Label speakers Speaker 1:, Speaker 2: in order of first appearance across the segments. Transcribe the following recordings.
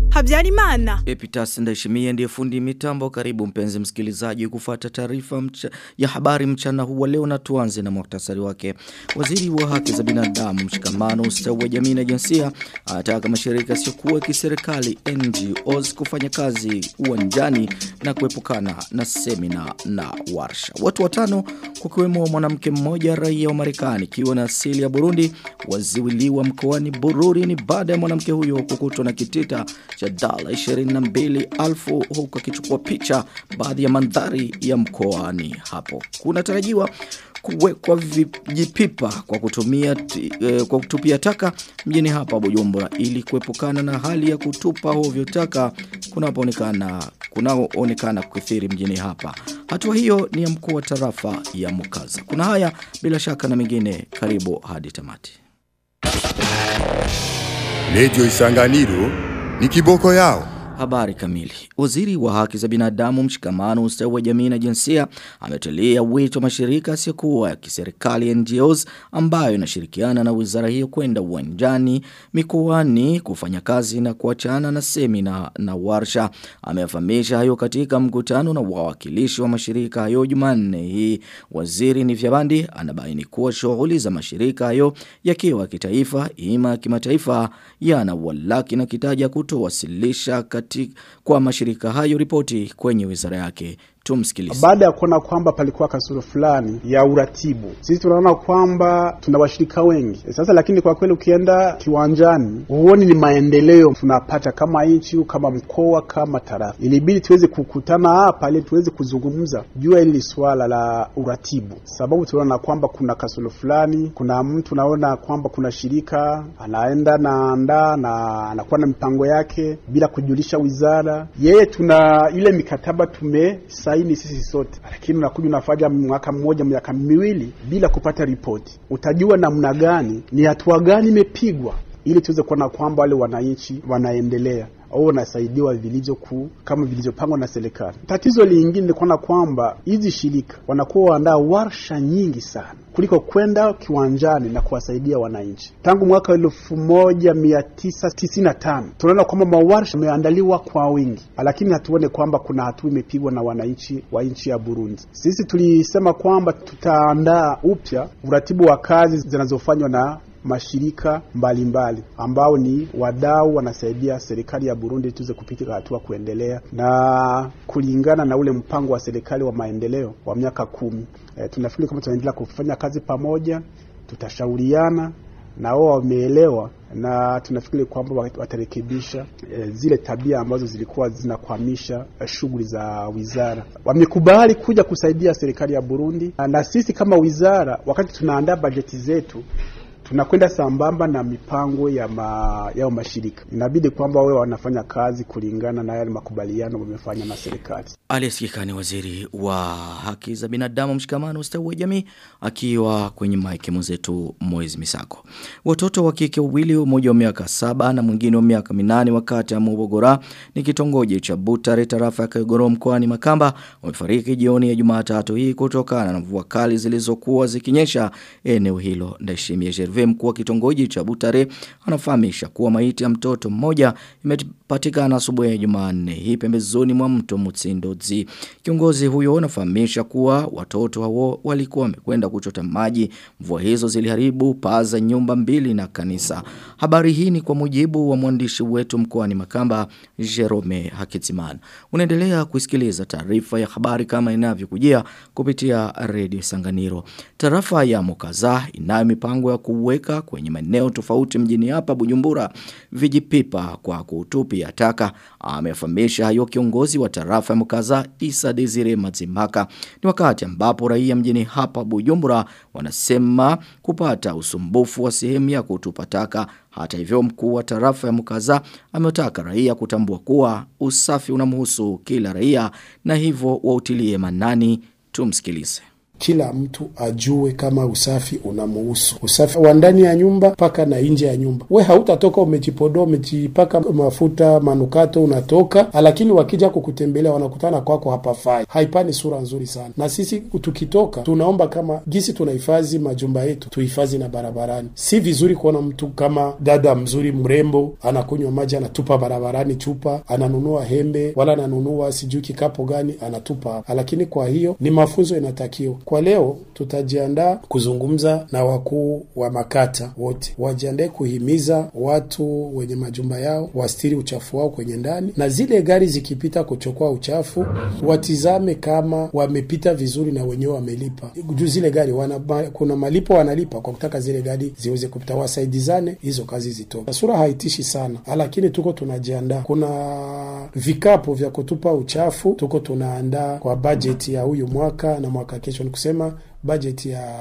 Speaker 1: Habyarimana.
Speaker 2: Epitas Ndayishimiye ndiye fundi mitambo. Karibu mpenzi msikilizaji kufuata taarifa ya habari mchana huu leo, na tuanze na muhtasari wake. Waziri wa haki za binadamu, mshikamano, ustawi wa jamii na jinsia anataka mashirika yasiyokuwa kiserikali NGOs kufanya kazi uwanjani na kuepukana na semina na warsha. Watu watano kukiwemo mwanamke mmoja raia wa Marekani kiwa na asili ya Burundi waziwiliwa mkoani Bururi ni baada ya mwanamke huyo kukutwa na kitita cha $22,000 huko akichukua picha baadhi ya mandhari ya mkoani hapo. Kunatarajiwa kuwekwa vijipipa kwa kutupia taka mjini hapa Bujumbura ili kuepukana na hali ya kutupa hovyo taka kunaoonekana kukithiri mjini hapa. Hatua hiyo ni ya mkuu wa tarafa ya Mukaza. Kuna haya bila shaka na mengine, karibu hadi tamati.
Speaker 3: Radio Isanganiro ni kiboko yao.
Speaker 2: Habari kamili. Waziri wa haki za binadamu, mshikamano, ustawi wa jamii na jinsia ametolea wito mashirika yasiyokuwa ya kiserikali NGOs ambayo inashirikiana na wizara hiyo kwenda uwanjani mikoani kufanya kazi na kuachana na semina na warsha. Amefahamisha hayo katika mkutano na wawakilishi wa mashirika hayo Jumanne hii. Waziri Nivyabandi anabaini kuwa shughuli za mashirika hayo yakiwa kitaifa ima kimataifa yana walaki na kitaja kutowasilisha kwa mashirika hayo ripoti kwenye wizara yake. Tumsikilize.
Speaker 4: Baada ya kuona kwamba palikuwa kasoro fulani ya uratibu, sisi tunaona kwamba tuna washirika wengi sasa, lakini kwa kweli ukienda kiwanjani huoni ni maendeleo tunapata kama nchi, kama mkoa, kama tarafa. Ilibidi tuweze kukutana hapa ili tuweze kuzungumza juu ya hili swala la uratibu, sababu tunaona kwamba kuna kasoro fulani. Kuna mtu naona kwamba kuna shirika anaenda na anakuwa na mipango yake bila kujulisha wizara. Yeye tuna ile mikataba saini sisi sote, lakini unakuja unafanya mwaka mmoja, miaka miwili bila kupata ripoti. Utajua namna gani, ni hatua gani imepigwa ili tuweze kuona kwamba wale wananchi wanaendelea au wanasaidiwa kama vilivyopangwa na serikali. Tatizo lingine ni kuona kwamba hizi shirika wanakuwa waandaa warsha nyingi sana kuliko kwenda kiwanjani na kuwasaidia wananchi. Tangu mwaka 1995 tunaona kwamba mawarsha yameandaliwa kwa wingi, lakini hatuone kwamba kuna hatua imepigwa na wananchi wa nchi ya Burundi. Sisi tulisema kwamba tutaandaa upya uratibu wa kazi zinazofanywa na mashirika mbalimbali ambao ni wadau wanasaidia serikali ya Burundi tuweze kupiga hatua kuendelea na kulingana na ule mpango wa serikali wa maendeleo wa miaka 10. Tunafikiri kama tunaendelea kufanya kazi pamoja, tutashauriana na wao wameelewa, na tunafikiri kwamba watarekebisha zile tabia ambazo zilikuwa zinakwamisha shughuli za wizara. Wamekubali kuja kusaidia serikali ya Burundi, na sisi kama wizara wakati tunaandaa bajeti zetu tunakwenda sambamba na mipango ya mashirika. Inabidi kwamba wao wanafanya kazi kulingana na yale makubaliano wamefanya na serikali.
Speaker 2: Aliyesikika ni waziri wa haki za binadamu, mshikamano, ustawi wa jamii akiwa kwenye mic mwenzetu Moiz Misako. Watoto wa kike wawili, mmoja wa miaka 7 na mwingine wa miaka 8 wakati ya Mubogora ni kitongoji cha Butare tarafa ya Kagoro mkoani Makamba wamefariki jioni ya Jumatatu hii kutokana na mvua kali zilizokuwa zikinyesha eneo hilo. Ndayishimiye mkuu wa kitongoji cha Butare anafahamisha kuwa maiti ya mtoto mmoja imepatikana asubuhi ya Jumanne hii pembezoni mwa mto Mutsindozi. Kiongozi huyo anafahamisha kuwa watoto hao walikuwa wamekwenda kuchota maji. Mvua hizo ziliharibu paa za nyumba 2 na kanisa. Habari hii ni kwa mujibu wa mwandishi wetu mkoani Makamba, Jerome Hakitimana. Unaendelea kusikiliza taarifa ya habari kama inavyokujia kupitia Radio Sanganiro. Tarafa ya Mukaza inayo mipango ya kuweka kwenye maeneo tofauti mjini hapa Bujumbura vijipipa kwa kutupia taka. Amefahamisha hayo kiongozi wa tarafa ya Mukaza, Isa Desire Mazimaka. Ni wakati ambapo raia mjini hapa Bujumbura wanasema kupata usumbufu wa sehemu ya kutupa taka. Hata hivyo, mkuu wa tarafa ya Mukaza ametaka raia kutambua kuwa usafi unamhusu kila raia na hivyo wautilie manani. Tumsikilize.
Speaker 1: kila mtu ajue kama usafi unamuhusu. Usafi wa ndani ya nyumba paka na nje ya nyumba. We hautatoka umejipodoa, umejipaka mafuta, manukato unatoka, lakini wakija kukutembelea wanakutana kwako hapafai. Haipani sura nzuri sana. Na sisi tukitoka tunaomba kama gisi tunahifadhi majumba yetu, tuhifadhi na barabarani. Si vizuri kuona mtu kama dada mzuri mrembo anakunywa maji anatupa barabarani chupa, ananunua hembe wala ananunua sijui kikapo gani anatupa. Lakini kwa hiyo ni mafunzo inatakiwa. Kwa leo tutajiandaa kuzungumza na wakuu wa makata wote. Wajiandae kuhimiza watu wenye majumba yao wastiri uchafu wao kwenye ndani, na zile gari zikipita kuchukua uchafu watizame kama wamepita vizuri na wenyewe wamelipa. Juu zile gari kuna malipo wanalipa kwa kutaka zile gari ziweze kupita, wasaidizane hizo kazi zitoke. Sura haitishi sana, lakini tuko tunajiandaa. Kuna vikapu vya kutupa uchafu tuko tunaandaa kwa budget ya huyu mwaka na mwaka kesho. Ni kusema budget ya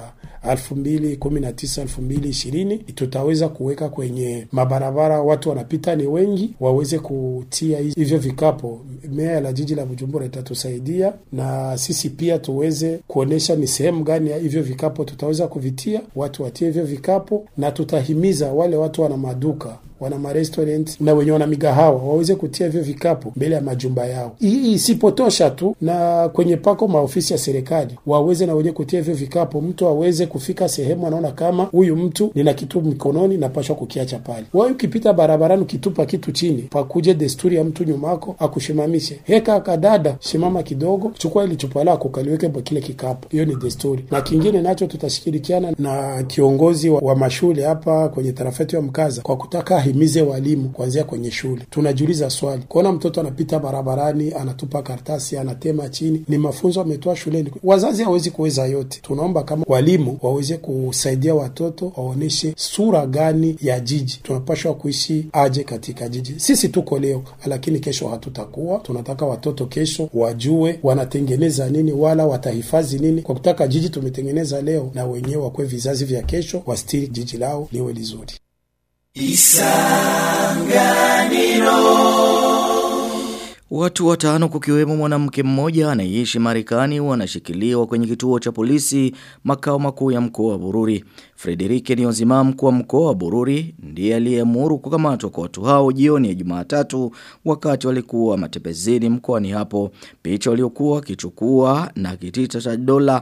Speaker 1: 2019-2020 tutaweza kuweka kwenye mabarabara, watu wanapita ni wengi, waweze kutia hivyo vikapo. Meya la jiji la Bujumbura itatusaidia, na sisi pia tuweze kuonesha ni sehemu gani ya hivyo vikapo tutaweza kuvitia, watu watie hivyo vikapo, na tutahimiza wale watu wana maduka, wana ma-restaurant na wenye wana migahawa waweze kutia hivyo vikapo mbele ya majumba yao. Hii isipotosha tu, na kwenye pako maofisi ya serikali waweze na wenye kutia hivyo vikapo, mtu aweze kufika sehemu anaona kama huyu mtu nina kitu mikononi napaswa kukiacha pale. Wewe ukipita barabarani ukitupa kitu chini, pakuje desturi ya mtu nyumako akushimamishe. Heka kadada, shimama kidogo, chukua ile chupa lako kaliweke kwa kile kikapo. Hiyo ni desturi. Na kingine nacho tutashirikiana na kiongozi wa mashule hapa kwenye tarafa yetu ya Mkaza kwa kutaka himize walimu kuanzia kwenye shule. Tunajiuliza swali, kuona mtoto anapita barabarani anatupa karatasi anatema chini, ni mafunzo ametoa shuleni. Wazazi hawezi kuweza yote. Tunaomba kama walimu waweze kusaidia watoto waoneshe sura gani ya jiji tunapaswa kuishi aje katika jiji. Sisi tuko leo, lakini kesho hatutakuwa. Tunataka watoto kesho wajue wanatengeneza nini wala watahifadhi nini. Kwa kutaka jiji tumetengeneza leo, na wenyewe wakwe vizazi vya kesho wastiri jiji lao liwe lizuri.
Speaker 2: Watu 5 kukiwemo mwanamke mmoja anayeishi Marekani wanashikiliwa kwenye kituo cha polisi makao makuu ya mkoa wa Bururi. Frederike Niyonzima, mkuu wa mkoa wa Bururi, ndiye aliyeamuru kukamatwa kwa watu hao jioni ya Jumatatu wakati walikuwa matembezini mkoani hapo. Picha waliokuwa wakichukua na kitita cha dola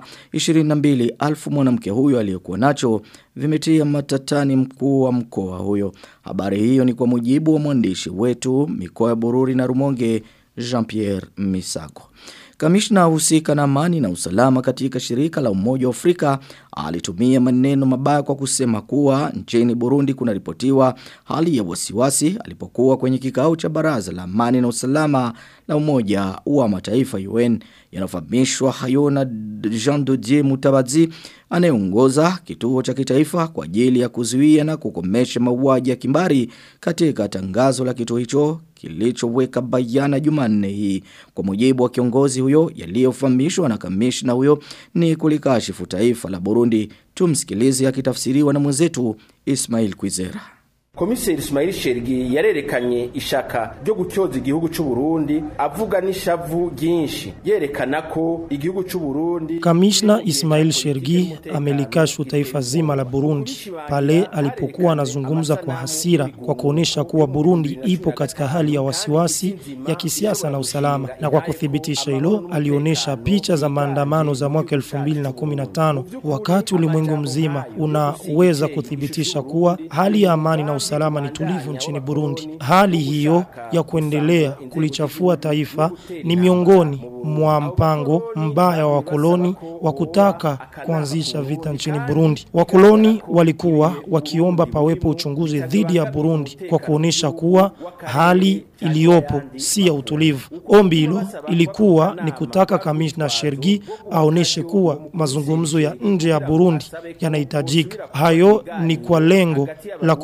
Speaker 2: 22,000 mwanamke huyo aliyokuwa nacho vimetia matatani mkuu wa mkoa huyo. Habari hiyo ni kwa mujibu wa mwandishi wetu mikoa ya Bururi na Rumonge, Jean-Pierre Misako. Kamishna husika na amani na usalama katika shirika la Umoja wa Afrika alitumia maneno mabaya kwa kusema kuwa nchini Burundi kunaripotiwa hali ya wasiwasi alipokuwa kwenye kikao cha baraza la amani na usalama la Umoja wa Mataifa UN. Yanafahamishwa hayo na Jean Dodier Mutabazi anayeongoza kituo cha kitaifa kwa ajili ya kuzuia na kukomesha mauaji ya kimbari katika tangazo la kituo hicho kilichoweka bayana Jumanne hii. Kwa mujibu wa kiongozi huyo, yaliyofahamishwa na kamishna huyo ni kulikashifu taifa la Burundi. Tumsikilize akitafsiriwa na mwenzetu Ismail Kwizera.
Speaker 5: Komiseri Ismail Shergi yarerekanye ishaka ryo gutyoza igihugu cy'u Burundi avuga n'ishavu ryinshi yerekana ko igihugu cy'u Burundi.
Speaker 6: Kamishna Ismail Shergi amelikashu taifa zima la Burundi pale alipokuwa anazungumza kwa hasira kwa kuonesha kuwa Burundi ipo katika hali ya wasiwasi ya kisiasa na usalama, na kwa kuthibitisha hilo alionesha picha za maandamano za mwaka 2015 wakati ulimwengu mzima unaweza kuthibitisha kuwa hali ya amani na usalama ni tulivu nchini Burundi. Hali hiyo ya kuendelea kulichafua taifa ni miongoni mwa mpango mbaya wa wakoloni wa kutaka kuanzisha vita nchini Burundi. Wakoloni walikuwa wakiomba pawepo uchunguzi dhidi ya Burundi kwa kuonesha kuwa hali iliyopo si ya utulivu. Ombi hilo ilikuwa ni kutaka kamishna Shergi aoneshe kuwa mazungumzo ya nje ya Burundi yanahitajika. Hayo ni kwa lengo la kurudisha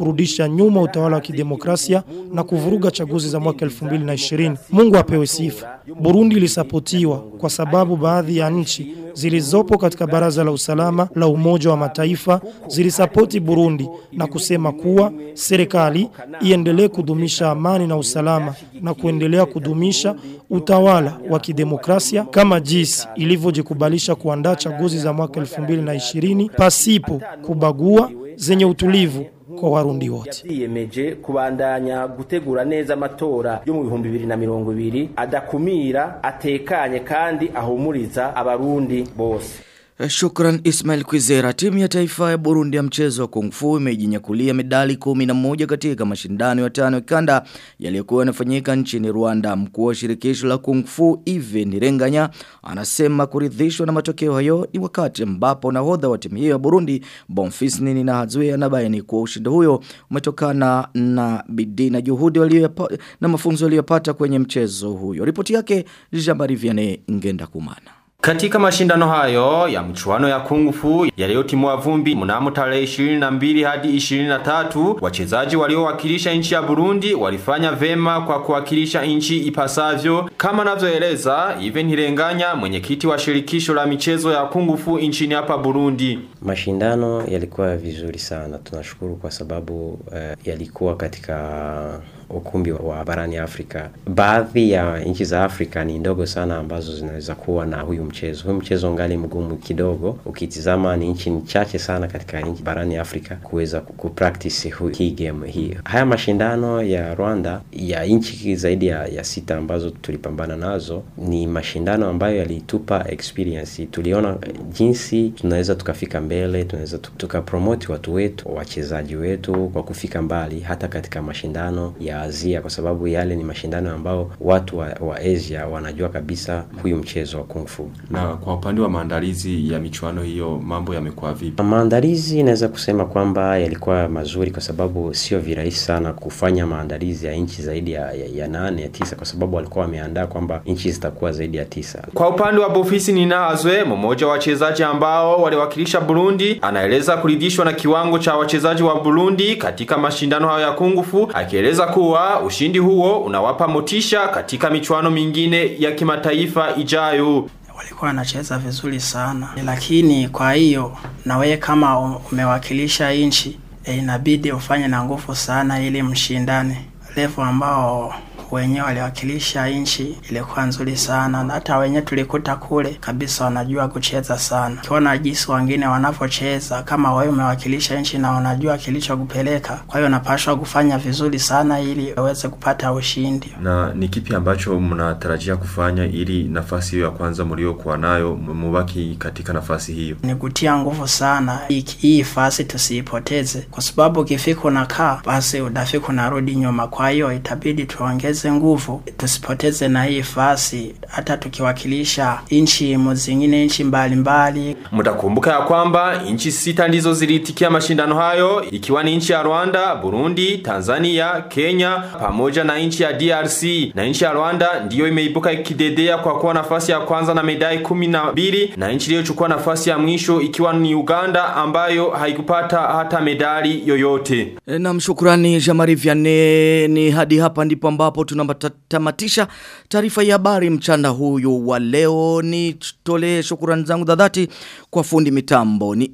Speaker 6: nyuma utawala wa kidemokrasia na kuvuruga chaguzi za mwaka 2020. Mungu apewe sifa. Burundi ilisapotiwa kwa sababu baadhi ya nchi zilizopo katika Baraza la Usalama la Umoja wa Mataifa zilisapoti Burundi na kusema kuwa serikali iendelee kudumisha amani na usalama na kuendelea kudumisha utawala wa kidemokrasia kama jinsi ilivyojikubalisha kuandaa chaguzi za mwaka 2020 pasipo kubagua, zenye utulivu kwa Warundi wote.
Speaker 5: Yiyemeje kubandanya gutegura neza amatora yo mu 2020 adakumira, atekanye kandi ahumuriza abarundi bose.
Speaker 2: Shukran Ismail Kwizera. Timu ya taifa ya Burundi ya mchezo wa Kung Fu imejinyakulia medali 11 katika mashindano ya 5 ya kanda yaliyokuwa yanafanyika nchini Rwanda. Mkuu wa shirikisho la Kung Fu Yves Nirenganya anasema kuridhishwa na matokeo hayo ni wakati ambapo nahodha wa timu hiyo ya Burundi Bonfils Ninahazwe anabaini kuwa ushindi huyo umetokana na bidii na juhudi na mafunzo waliyopata kwenye mchezo huyo. Ripoti yake Jean-Marie Vianney Ngenda Kumana.
Speaker 7: Katika mashindano hayo ya mchuano ya Kung Fu yaliyotimua vumbi mnamo tarehe 22 hadi 23, wachezaji waliowakilisha nchi ya Burundi walifanya vema kwa kuwakilisha nchi ipasavyo, kama anavyoeleza Yves Nirenganya, mwenyekiti wa shirikisho la michezo ya Kung Fu nchini hapa Burundi.
Speaker 8: Mashindano yalikuwa vizuri sana. Tunashukuru kwa sababu yalikuwa katika ukumbi wa barani Afrika. Baadhi ya nchi za Afrika ni ndogo sana ambazo zinaweza kuwa na huyu mchezo. Huyu mchezo ngali mgumu kidogo. Ukitizama ni nchi chache sana katika nchi barani Afrika kuweza kupractice hii game hii. Haya mashindano ya Rwanda ya nchi zaidi ya 6 ambazo tulipambana nazo ni mashindano ambayo yalitupa experience. Tuliona jinsi tunaweza tukafika mbele, tunaweza tukapromote watu wetu, wachezaji wetu kwa kufika mbali hata katika mashindano ya Asia, kwa sababu yale ni mashindano ambao watu wa Asia wanajua kabisa huyu mchezo wa Kung Fu.
Speaker 7: Na kwa upande wa maandalizi ya michuano hiyo mambo yamekuwa vipi?
Speaker 8: Maandalizi naweza kusema kwamba yalikuwa mazuri, kwa sababu sio virahisi sana kufanya maandalizi ya nchi zaidi ya 8 ya 9, kwa sababu walikuwa wameandaa kwamba nchi zitakuwa zaidi ya 9.
Speaker 7: Kwa upande wa Bonfils Ninahazwe, mmoja wa wachezaji ambao waliwakilisha Burundi, anaeleza kuridhishwa na kiwango cha wachezaji wa Burundi katika mashindano hayo ya Kung Fu, akieleza kuwa ushindi huo unawapa motisha katika michuano mingine ya kimataifa ijayo.
Speaker 9: Walikuwa wanacheza vizuri sana, lakini kwa hiyo na wewe kama umewakilisha nchi inabidi ufanye na nguvu sana ili mshindane. Level ambao wenyewe waliwakilisha nchi ilikuwa nzuri sana, na hata wenyewe tulikuta kule kabisa wanajua kucheza sana. Kiona jinsi wengine wanavyocheza, kama wewe umewakilisha nchi na unajua kilichokupeleka, kwa hiyo unapaswa kufanya vizuri sana ili uweze kupata ushindi.
Speaker 7: Na ni kipi ambacho mnatarajia kufanya ili nafasi hiyo ya kwanza mliokuwa nayo mubaki katika nafasi hiyo?
Speaker 9: Ni kutia nguvu sana hii fasi tusiipoteze, kwa sababu ukifika unakaa basi udafika unarudi nyuma. Kwa hiyo itabidi tuongeze nguvu tusipoteze na hii fasi, hata tukiwakilisha nchi zingine, nchi mbalimbali.
Speaker 7: Mtakumbuka ya kwamba nchi 6 ndizo zilitikia mashindano hayo, ikiwa ni nchi ya Rwanda, Burundi, Tanzania, Kenya pamoja na nchi ya DRC. Na nchi ya Rwanda ndiyo imeibuka ikidedea kwa kuwa nafasi ya kwanza na medali 12, na nchi iliyochukua nafasi ya mwisho ikiwa ni Uganda ambayo haikupata hata medali yoyote.
Speaker 2: Na mshukrani Jean-Marie Vianney. Ni hadi hapa ndipo ambapo tunatamatisha taarifa ya habari mchana huyu wa leo. Ni tolee shukrani zangu za dhati kwa fundi mitambo ni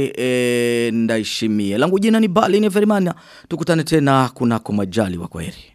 Speaker 2: Epitase Ndaishimie. Langu jina ni Bali ni Verimana. Tukutane tena kunako majali wa kwaheri.